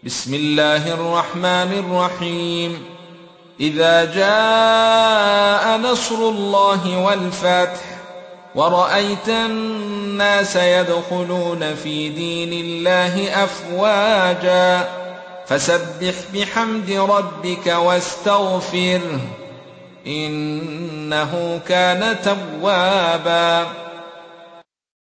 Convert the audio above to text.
بسم الله الرحمن الرحيم. إذا جاء نصر الله والفتح ورأيت الناس يدخلون في دين الله أفواجا فسبح بحمد ربك واستغفره إنه كان توابا.